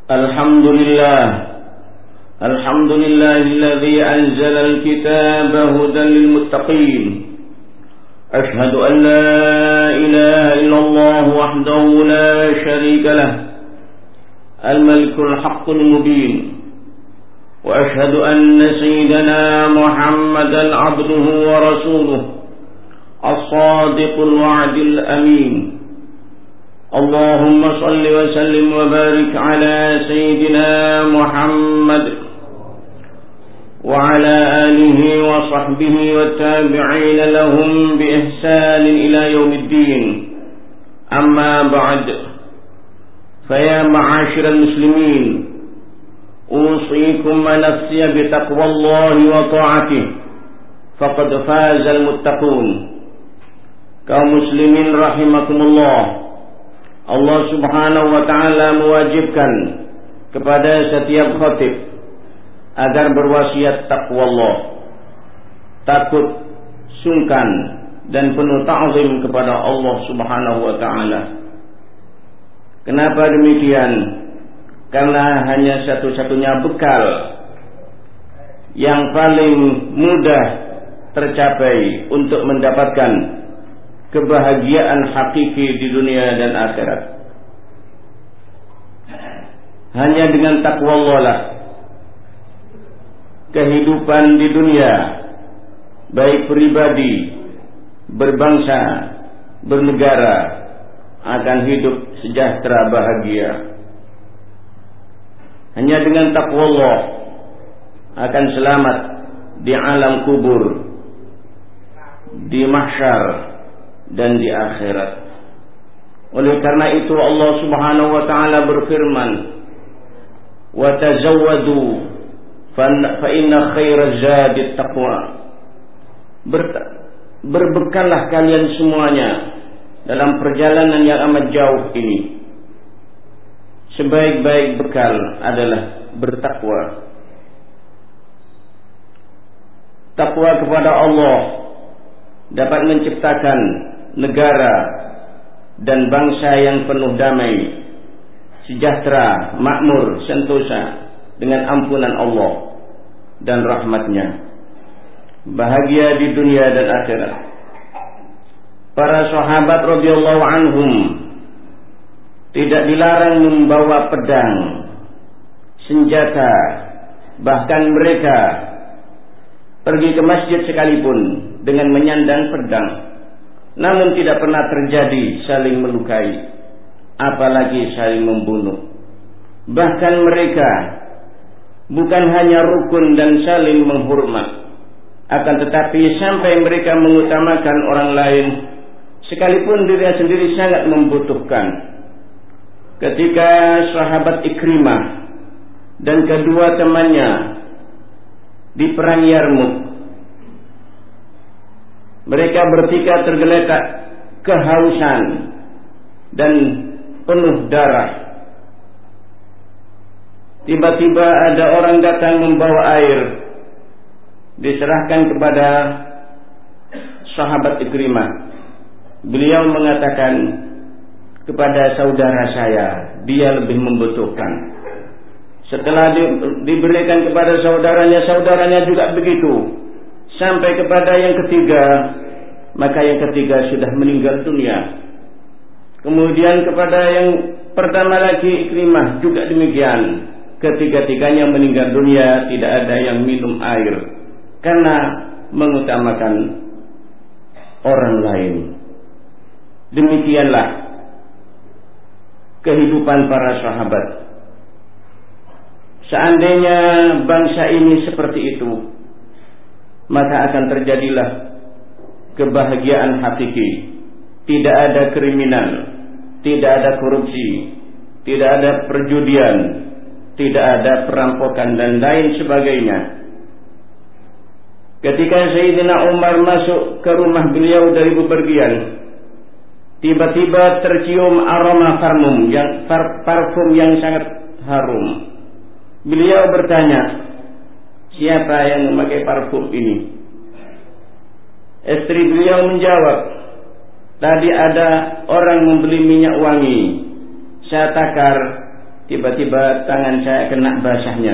الحمد لله الذي أنزل الكتاب هدى للمتقين. أشهد أن لا إله إلا الله وحده لا شريك له الملك الحق المبين، وأشهد أن سيدنا محمدا عبده ورسوله الصادق الوعد الأمين. اللهم صل وسلم وبارك على سيدنا محمد وعلى آله وصحبه والتابعين لهم بإحسان إلى يوم الدين. أما بعد، فيا معاشر المسلمين، أوصيكم ونفسي بتقوى الله وطاعته فقد فاز المتقون. Kaum muslimin rahimakumullah, Allah subhanahu wa ta'ala mewajibkan kepada setiap khatib agar berwasiat taqwa Allah, takut, sungkan dan penuh ta'zim kepada Allah subhanahu wa ta'ala. Kenapa demikian? Karena hanya satu-satunya bekal yang paling mudah tercapai untuk mendapatkan kebahagiaan hakiki di dunia dan akhirat. Hanya dengan takwa Allah lah kehidupan di dunia, baik pribadi, berbangsa, bernegara, akan hidup sejahtera bahagia. Hanya dengan takwa Allah akan selamat di alam kubur, di mahsyar dan di akhirat. Oleh karena itu Allah subhanahu wa ta'ala berfirman, wa tazawwadu fa inna khairaz zadi taqwa. Berbekallah kalian semuanya dalam perjalanan yang amat jauh ini. Sebaik-baik bekal adalah bertakwa. Takwa kepada Allah dapat menciptakan negara dan bangsa yang penuh damai, sejahtera, makmur, sentosa dengan ampunan Allah dan rahmatnya, bahagia di dunia dan akhirat. Para sahabat radhiyallahu anhum tidak dilarang membawa pedang, senjata, bahkan mereka pergi ke masjid sekalipun dengan menyandang pedang. Namun tidak pernah terjadi saling melukai, apalagi saling membunuh. Bahkan mereka bukan hanya rukun dan saling menghormat, akan tetapi sampai mereka mengutamakan orang lain sekalipun dirinya sendiri sangat membutuhkan. Ketika sahabat Ikrimah dan kedua temannya di perang Yarmuk, mereka bertiga tergeletak kehausan dan penuh darah. Tiba-tiba ada orang datang membawa air, diserahkan kepada sahabat Ikrimah. Beliau mengatakan kepada saudara saya, dia lebih membutuhkan. Setelah diberikan kepada saudaranya juga begitu. Sampai kepada yang ketiga, maka yang ketiga sudah meninggal dunia. Kemudian kepada yang pertama lagi, Ikrimah, juga demikian. Ketiga-tiganya meninggal dunia, tidak ada yang minum air karena mengutamakan orang lain. Demikianlah kehidupan para sahabat. Seandainya bangsa ini seperti itu, maka akan terjadilah kebahagiaan hakiki. Tidak ada kriminal, tidak ada korupsi, tidak ada perjudian, tidak ada perampokan dan lain sebagainya. Ketika Sayyidina Umar masuk ke rumah beliau dari bepergian, tiba-tiba tercium aroma parfum yang sangat harum. Beliau bertanya, siapa yang memakai parfum ini? Istri beliau menjawab, tadi ada orang membeli minyak wangi. Saya takar, tiba-tiba tangan saya kena basahnya.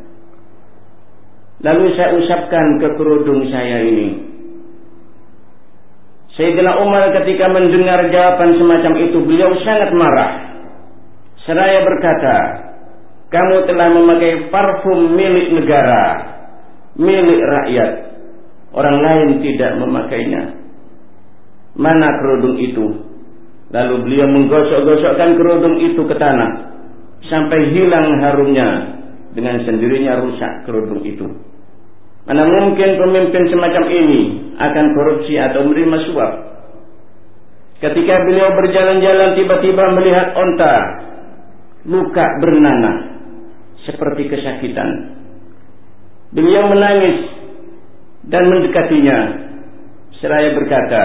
Lalu saya usapkan ke kerudung saya ini. Sayyidina Umar ketika mendengar jawaban semacam itu, beliau sangat marah. Seraya berkata, kamu telah memakai parfum milik negara, milik rakyat. Orang lain tidak memakainya. Mana kerudung itu? Lalu beliau menggosok-gosokkan kerudung itu ke tanah sampai hilang harumnya. Dengan sendirinya rusak kerudung itu. Mana mungkin pemimpin semacam ini akan korupsi atau menerima suap? Ketika beliau berjalan-jalan tiba-tiba melihat onta luka bernanah seperti kesakitan. Beliau menangis dan mendekatinya seraya berkata,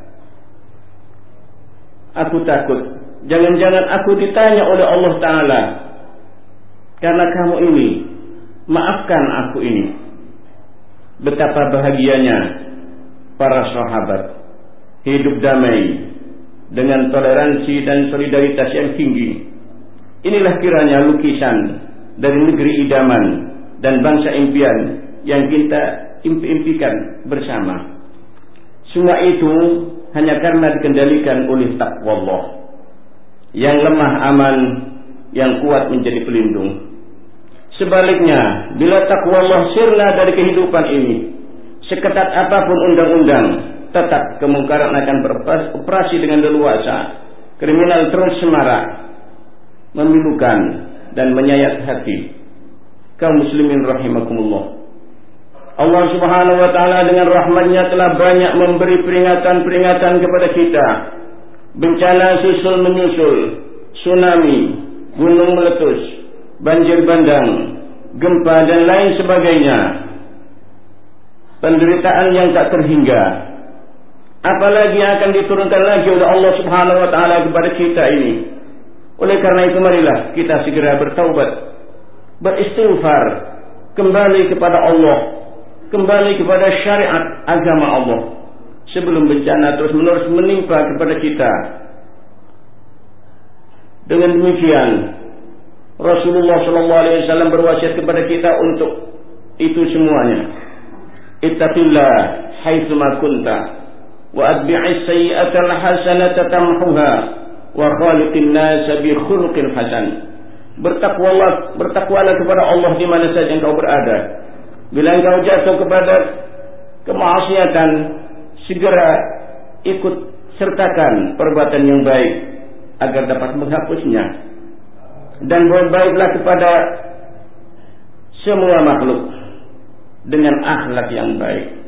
aku takut jangan-jangan aku ditanya oleh Allah Ta'ala karena kamu ini. Maafkan aku ini. Betapa bahagianya para sahabat hidup damai dengan toleransi dan solidaritas yang tinggi. Inilah kiranya lukisan dari negeri idaman dan bangsa impian yang kita impikan bersama. Semua itu hanya karena dikendalikan oleh takwa Allah. Yang lemah aman, yang kuat menjadi pelindung. Sebaliknya, bila takwa Allah sirna dari kehidupan ini, seketat apapun undang-undang, tetap kemungkaran akan beroperasi dengan leluasa. Kriminal terus semarak, memilukan dan menyayat hati. Kaum muslimin rahimakumullah. Allah Subhanahu wa taala dengan rahmat-Nya telah banyak memberi peringatan-peringatan kepada kita. Bencana susul menyusul, tsunami, gunung meletus, banjir bandang, gempa dan lain sebagainya. Penderitaan yang tak terhingga. Apalagi yang akan diturunkan lagi oleh Allah Subhanahu wa taala kepada kita ini. Oleh karena itu marilah kita segera bertaubat, beristighfar, kembali kepada Allah, kembali kepada syariat agama Allah sebelum bencana terus-menerus menimpa kepada kita. Dengan demikian Rasulullah SAW berwasiat kepada kita untuk itu semuanya. Ittaqillah haitsu ma kunta wa atbi'is sayyi'atal hasanata tamhuha wa khaliqin nasa bi khuluqin hasan. Bertakwalah kepada Allah di mana saja engkau berada. Bila engkau jatuh kepada kemaksiatan, segera ikut sertakan perbuatan yang baik agar dapat menghapusnya. Dan berbaiklah kepada semua makhluk dengan akhlak yang baik.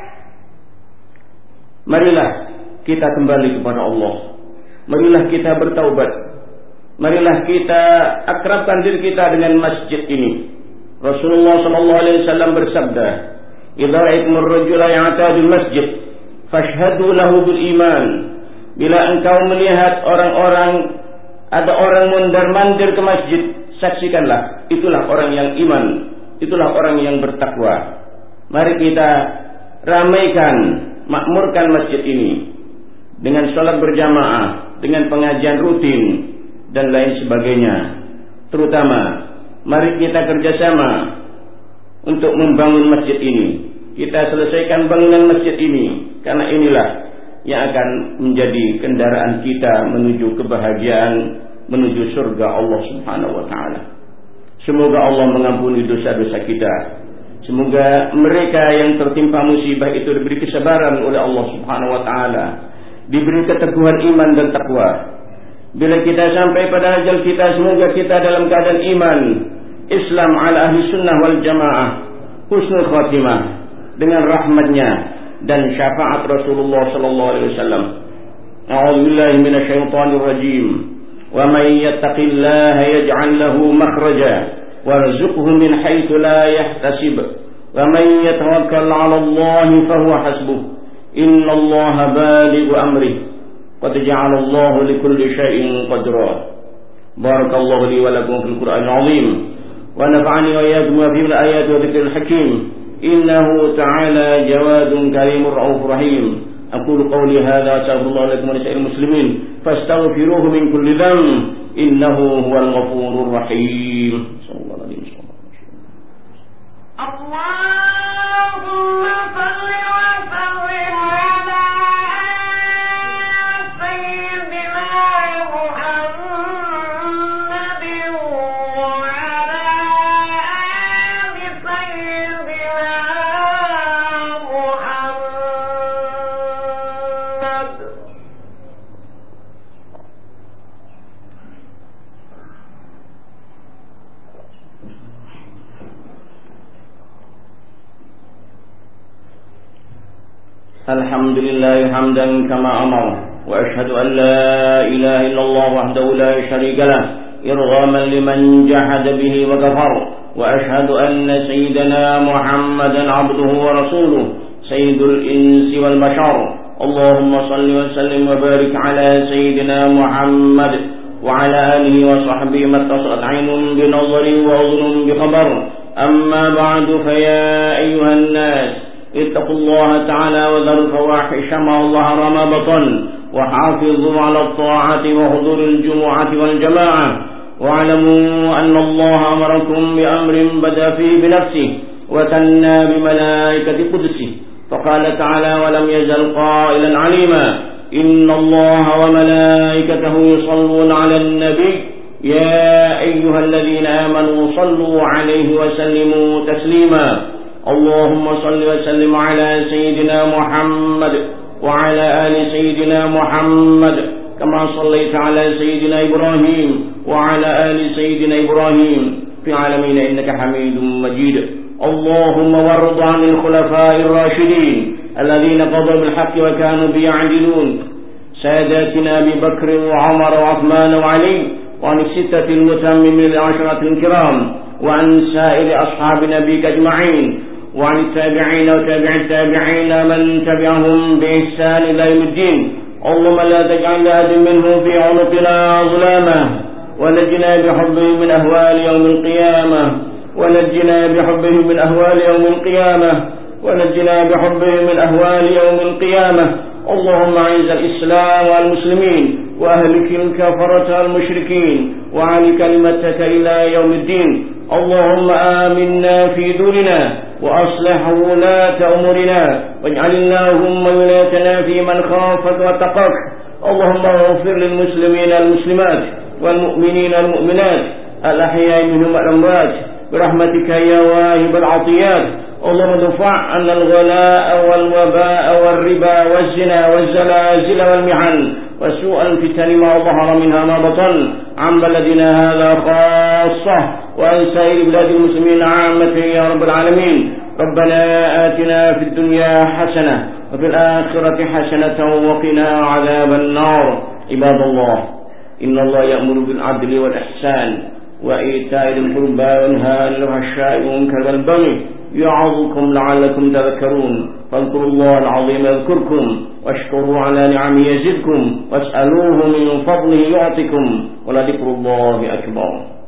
Marilah kita kembali kepada Allah. Marilah kita bertaubat. Marilah kita akrabkan diri kita dengan masjid ini. Rasulullah SAW bersabda, "Idza ra'aytumur rajula ya'tadul masjid, fashhadu lahu bil iman." Bila engkau melihat ada orang mondar-mandir ke masjid, saksikanlah, itulah orang yang iman, itulah orang yang bertakwa. Mari kita ramaikan, makmurkan masjid ini dengan salat berjamaah, dengan pengajian rutin dan lain sebagainya. Terutama mari kita kerjasama untuk membangun masjid ini. Kita selesaikan bangunan masjid ini, karena inilah yang akan menjadi kendaraan kita menuju kebahagiaan, menuju surga Allah Subhanahu wa taala. Semoga Allah mengampuni dosa-dosa kita. Semoga mereka yang tertimpa musibah itu diberi kesabaran oleh Allah Subhanahu wa taala, diberi keteguhan iman dan takwa. Bila kita sampai pada ajal kita, semoga kita dalam keadaan iman, Islam ala ahli sunnah wal jamaah, husnul khatimah dengan rahmatnya dan syafaat Rasulullah sallallahu alaihi wasallam. A'udzubillahi minasyaitonir rajim. Wa may yattaqillaha yaj'al lahu makhraja warzuqhu min haitsu la yahtasib. Wa may yatawakkal 'ala Allahi fa huwa hasbuh. Innallaha balighu amrihi. Qad ja'ala Allahu likulli syai'in qadra. Barakallahu li wa lakum fil Qur'anil 'azim. Wa nafa'ani wa iyyakum fil ayati wa dzikril hakim. Innahu ta'ala jawadun karimur raufur rahim. Aqulu qawli hadza wa astaghfirullaha lakum wa lisa'il muslimin fastaghfiruhu min kulli dhanb innahu huwal ghafurur rahim. Sallallahu alaihi wasallam. Allahumma salli wa sallim ala sayyidina Muhammadin wa ala ali sayyidina Muhammad. الحمد لله حمدا كما أمر وأشهد أن لا إله إلا الله وحده لا شريك له إرغاما لمن جحد به وكفر وأشهد أن سيدنا محمدا عبده ورسوله سيد الإنس والبشر اللهم صل وسلم وبارك على سيدنا محمد وعلى آله وصحبه ما اتصلت عين بنظر وأذن بخبر أما بعد فيا أيها الناس اتقوا الله تعالى وذروا الفواحش ما ظهر ما بطن وحافظوا على الطاعة وحضور الجمعة والجماعة واعلموا أن الله أمركم بأمر بدأ فيه بنفسه وثنى بملائكة قدسه فقال تعالى ولم يزل قائلا عليما إن الله وملائكته يصلون على النبي يا أيها الذين آمنوا صلوا عليه وسلموا تسليما اللهم صل وسلم على سيدنا محمد وعلى آل سيدنا محمد كما صليت على سيدنا إبراهيم وعلى آل سيدنا إبراهيم في العالمين إنك حميد مجيد اللهم وارض عن الخلفاء الراشدين الذين قضوا بالحق وكانوا بيعدلون ساداتنا أبي بكر وعمر وعثمان وعلي وعن الستة المتممين العشرة الكرام وعن سائر أصحاب نبيك أجمعين وعن التابعين وتابع التابعين من تبعهم بإحسان إلى يوم الدين اللهم لا تجعل لأحد منهم في عنقنا ظلامة ونجنا بحبه من أهوال يوم القيامة ونجنا بحبه من أهوال يوم القيامة ونجنا بحبه من أهوال يوم القيامة اللهم أعز الإسلام والمسلمين وأهلك الكفرة المشركين وعلي كلمتك إلى يوم الدين اللهم آمنا في دورنا وأصلح ولاة أمورنا واجعل اللهم ولايتنا في من خافك واتقاك اللهم اغفر للمسلمين المسلمات والمؤمنين المؤمنات الأحياء منهم والأموات برحمتك يا واهب العطيات اللهم ادفع عنا الغلاء والوباء والربا والزنا والزلازل والمحن وسوء الفتن ما ظهر منها ما بطن عن بلدنا هذا خاصة وعن سائر بلاد المسلمين عامة يا رب العالمين ربنا آتنا في الدنيا حسنة وفي الآخرة حسنة وقنا عذاب النار عباد الله إن الله يأمر بالعدل والإحسان وإيتاء ذي القربى وينهى عن الفحشاء والمنكر والبغي يعظكم لعلكم تذكرون فاذكروا الله العظيم يذكركم واشكروا على نعمه يزدكم واسألوه من فضله يعطكم ولذكر الله أكبر